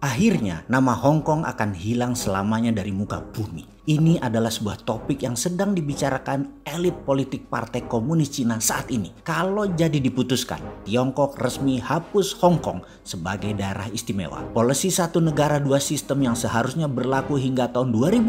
Akhirnya, nama Hong Kong akan hilang selamanya dari muka bumi. Ini adalah sebuah topik yang sedang dibicarakan elit politik Partai Komunis Cina saat ini. Kalau jadi diputuskan, Tiongkok resmi hapus Hong Kong sebagai daerah istimewa. Polisi satu negara dua sistem yang seharusnya berlaku hingga tahun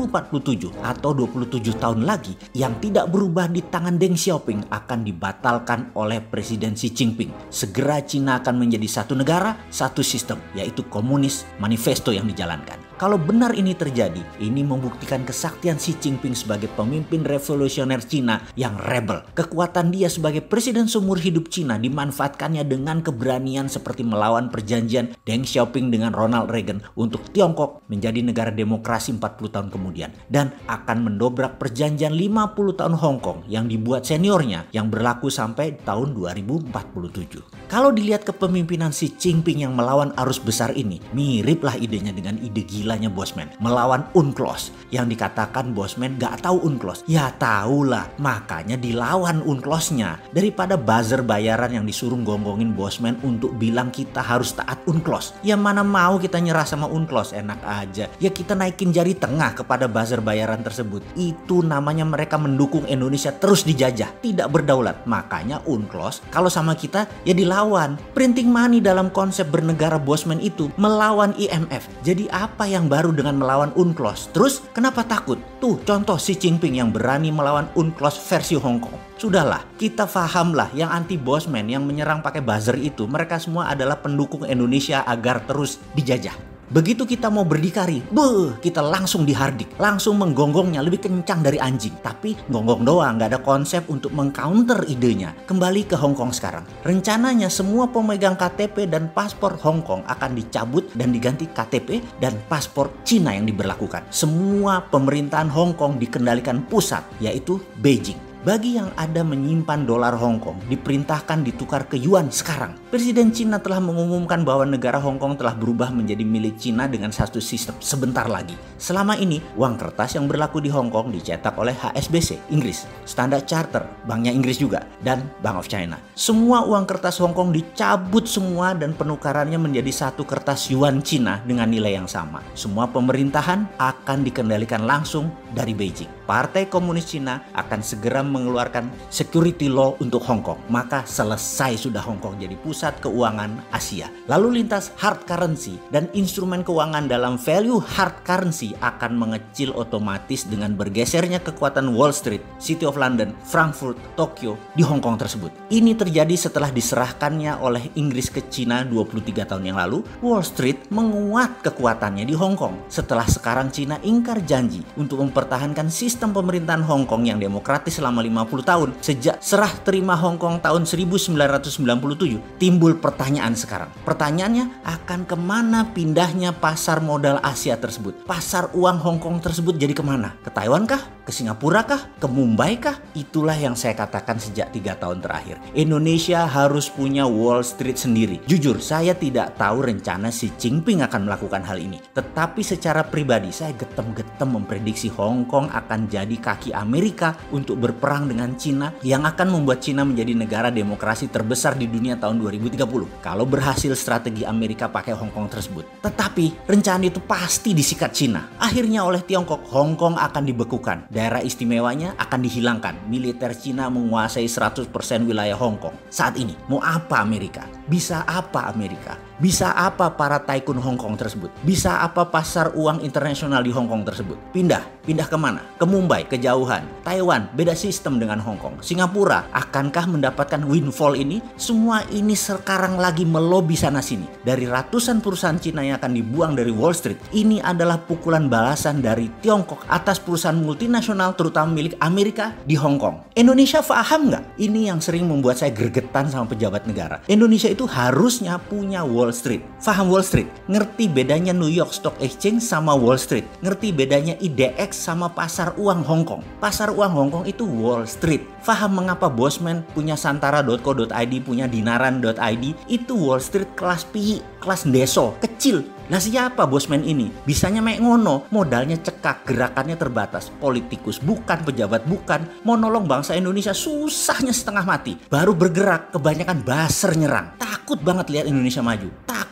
2047 atau 27 tahun lagi yang tidak berubah di tangan Deng Xiaoping akan dibatalkan oleh Presiden Xi Jinping. Segera Cina akan menjadi satu negara, satu sistem, yaitu komunis manifesto yang dijalankan. Kalau benar ini terjadi, ini membuktikan kesaktian Xi Jinping sebagai pemimpin revolusioner Cina yang rebel. Kekuatan dia sebagai presiden seumur hidup Cina dimanfaatkannya dengan keberanian seperti melawan perjanjian Deng Xiaoping dengan Ronald Reagan untuk Tiongkok menjadi negara demokrasi 40 tahun kemudian. Dan akan mendobrak perjanjian 50 tahun Hong Kong yang dibuat seniornya yang berlaku sampai tahun 2047. Kalau dilihat kepemimpinan Xi Jinping yang melawan arus besar ini, miriplah idenya dengan ide gilanya Bosman melawan UNCLOS. Yang dikatakan Bosman gak tahu UNCLOS. Ya tahulah, makanya dilawan UNCLOS-nya. Daripada buzzer bayaran yang disuruh gonggongin Bosman untuk bilang kita harus taat UNCLOS. Ya mana mau kita nyerah sama UNCLOS, enak aja. Ya kita naikin jari tengah kepada buzzer bayaran tersebut. Itu namanya mereka mendukung Indonesia terus dijajah, tidak berdaulat. Makanya UNCLOS kalau sama kita ya dilawan. Printing money dalam konsep bernegara Bosman itu melawan IMF. Jadi apa yang baru dengan melawan UNCLOS? Terus kenapa takut? Tuh contoh Xi Jinping yang berani melawan UNCLOS versi Hong Kong. Sudahlah, kita fahamlah yang anti Bosman yang menyerang pakai buzzer itu, mereka semua adalah pendukung Indonesia agar terus dijajah. Begitu kita mau berdikari, kita langsung dihardik, langsung menggonggongnya lebih kencang dari anjing. Tapi gonggong doang, gak ada konsep untuk mengcounter idenya. Kembali ke Hong Kong sekarang. Rencananya semua pemegang KTP dan paspor Hong Kong akan dicabut dan diganti KTP dan paspor Cina yang diberlakukan. Semua pemerintahan Hong Kong dikendalikan pusat, yaitu Beijing. Bagi yang ada menyimpan dolar Hong Kong, diperintahkan ditukar ke yuan sekarang. Presiden Cina telah mengumumkan bahwa negara Hong Kong telah berubah menjadi milik Cina dengan satu sistem sebentar lagi. Selama ini, uang kertas yang berlaku di Hong Kong dicetak oleh HSBC, Inggris, Standard Chartered, banknya Inggris juga, dan Bank of China. Semua uang kertas Hong Kong dicabut semua dan penukarannya menjadi satu kertas yuan Cina dengan nilai yang sama. Semua pemerintahan akan dikendalikan langsung dari Beijing. Partai Komunis Cina akan segera mengeluarkan security law untuk Hong Kong. Maka selesai sudah Hong Kong jadi pusat keuangan Asia. Lalu lintas hard currency dan instrumen keuangan dalam value hard currency akan mengecil otomatis dengan bergesernya kekuatan Wall Street, City of London, Frankfurt, Tokyo di Hong Kong tersebut. Ini terjadi setelah diserahkannya oleh Inggris ke Cina 23 tahun yang lalu. Wall Street menguat kekuatannya di Hong Kong. Setelah sekarang Cina ingkar janji untuk mempertahankan sistem pemerintahan Hong Kong yang demokratis selama 50 tahun. Sejak serah terima Hong Kong tahun 1997, timbul pertanyaan sekarang. Pertanyaannya, akan kemana pindahnya pasar modal Asia tersebut? Pasar uang Hong Kong tersebut jadi kemana? Ke Taiwan kah? Ke Singapura kah? Ke Mumbai kah? Itulah yang saya katakan sejak 3 tahun terakhir. Indonesia harus punya Wall Street sendiri. Jujur, saya tidak tahu rencana Xi Jinping akan melakukan hal ini. Tetapi secara pribadi, saya getem-getem memprediksi Hong Kong akan jadi kaki Amerika untuk berperang dengan Cina yang akan membuat Cina menjadi negara demokrasi terbesar di dunia tahun 2030 kalau berhasil strategi Amerika pakai Hong Kong tersebut. Tetapi rencana itu pasti disikat Cina. Akhirnya oleh Tiongkok, Hong Kong akan dibekukan. Daerah istimewanya akan dihilangkan. Militer Cina menguasai 100% wilayah Hong Kong. Saat ini mau apa Amerika? Bisa apa Amerika? Bisa apa para tycoon Hong Kong tersebut? Bisa apa pasar uang internasional di Hong Kong tersebut? Pindah kemana? Ke Mumbai, kejauhan. Taiwan, beda sistem dengan Hong Kong. Singapura, akankah mendapatkan windfall ini? Semua ini sekarang lagi melobi sana-sini. Dari ratusan perusahaan Cina yang akan dibuang dari Wall Street, ini adalah pukulan balasan dari Tiongkok atas perusahaan multinasional terutama milik Amerika di Hong Kong. Indonesia paham nggak? Ini yang sering membuat saya gregetan sama pejabat negara. Indonesia itu harusnya punya Wall Street. Faham Wall Street? Ngerti bedanya New York Stock Exchange sama Wall Street? Ngerti bedanya IDX sama pasar uang Hong Kong? Pasar uang Hong Kong itu Wall Street. Faham mengapa Bosman punya santara.co.id, punya dinaran.id? Itu Wall Street kelas pi, kelas deso, kecil. Lah siapa Bosman ini? Bisanya mek ngono, modalnya cekak, gerakannya terbatas. Politikus bukan, pejabat bukan, mau nolong bangsa Indonesia susahnya setengah mati. Baru bergerak, kebanyakan baser nyerang. Takut banget lihat Indonesia maju. Takut.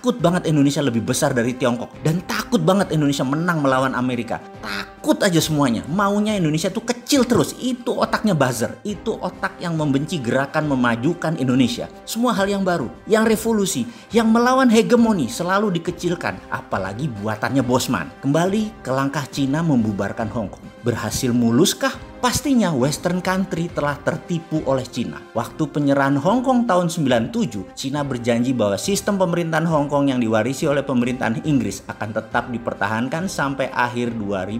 takut banget Indonesia lebih besar dari Tiongkok. Dan takut banget Indonesia menang melawan Amerika. Takut aja semuanya. Maunya Indonesia tuh kecil terus. Itu otaknya buzzer. Itu otak yang membenci gerakan memajukan Indonesia. Semua hal yang baru, yang revolusi, yang melawan hegemoni selalu dikecilkan. Apalagi buatannya Bosman. Kembali ke langkah Cina membubarkan Hong Kong. Berhasil muluskah? Pastinya Western country telah tertipu oleh Cina. Waktu penyerahan Hong Kong tahun 97, Cina berjanji bahwa sistem pemerintahan Hong Kong yang diwarisi oleh pemerintahan Inggris akan tetap dipertahankan sampai akhir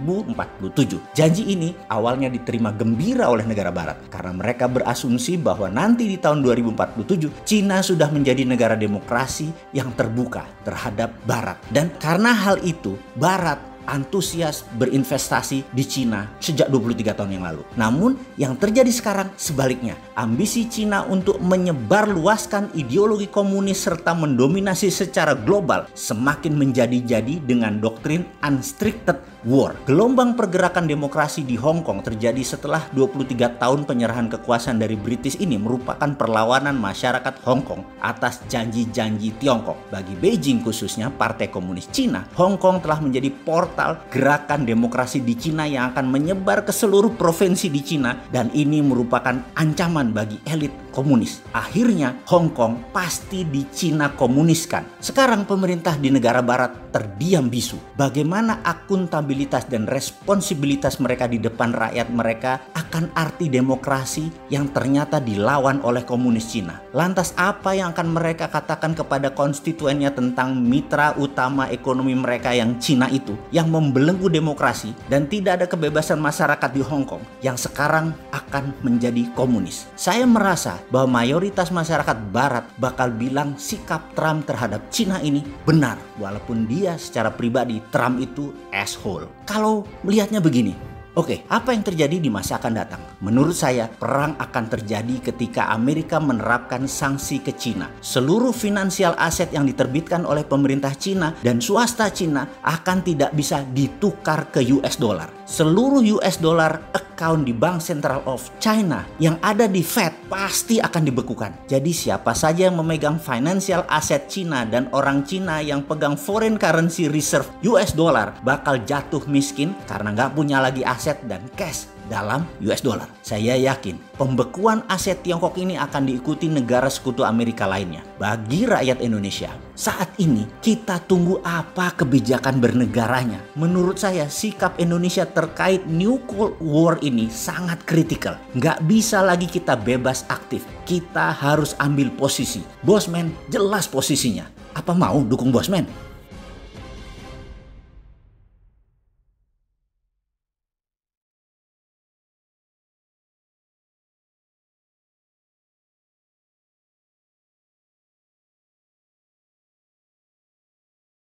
2047. Janji ini awalnya diterima gembira oleh negara barat karena mereka berasumsi bahwa nanti di tahun 2047 Cina sudah menjadi negara demokrasi yang terbuka terhadap barat. Dan karena hal itu, barat antusias berinvestasi di Cina sejak 23 tahun yang lalu. Namun yang terjadi sekarang sebaliknya. Ambisi Cina untuk menyebarluaskan ideologi komunis serta mendominasi secara global semakin menjadi-jadi dengan doktrin unrestricted war. Gelombang pergerakan demokrasi di Hong Kong terjadi setelah 23 tahun penyerahan kekuasaan dari British ini merupakan perlawanan masyarakat Hong Kong atas janji-janji Tiongkok. Bagi Beijing khususnya Partai Komunis Cina, Hong Kong telah menjadi portal gerakan demokrasi di Cina yang akan menyebar ke seluruh provinsi di Cina dan ini merupakan ancaman bagi elit komunis. Akhirnya Hong Kong pasti di Cina komuniskan. Sekarang pemerintah di negara barat terdiam bisu. Bagaimana akuntabilitas dan responsibilitas mereka di depan rakyat mereka akan arti demokrasi yang ternyata dilawan oleh komunis Cina. Lantas apa yang akan mereka katakan kepada konstituennya tentang mitra utama ekonomi mereka yang Cina itu, yang membelenggu demokrasi dan tidak ada kebebasan masyarakat di Hong Kong yang sekarang akan menjadi komunis. Saya merasa bahwa mayoritas masyarakat barat bakal bilang sikap Trump terhadap Cina ini benar, walaupun dia secara pribadi Trump itu asshole. Kalau melihatnya begini, oke, apa yang terjadi di masa akan datang? Menurut saya, perang akan terjadi ketika Amerika menerapkan sanksi ke Cina. Seluruh finansial aset yang diterbitkan oleh pemerintah Cina dan swasta Cina akan tidak bisa ditukar ke US dollar. Seluruh US dollar account di Bank Central of China yang ada di Fed pasti akan dibekukan. Jadi siapa saja yang memegang financial aset Cina dan orang Cina yang pegang foreign currency reserve US dollar bakal jatuh miskin karena nggak punya lagi aset dan cash dalam US dollar. Saya yakin pembekuan aset Tiongkok ini akan diikuti negara sekutu Amerika lainnya. Bagi rakyat Indonesia, saat ini kita tunggu apa kebijakan bernegaranya. Menurut saya sikap Indonesia terkait New Cold War ini sangat kritikal. Nggak bisa lagi kita bebas aktif. Kita harus ambil posisi. Bosman jelas posisinya. Apa mau dukung Bosman?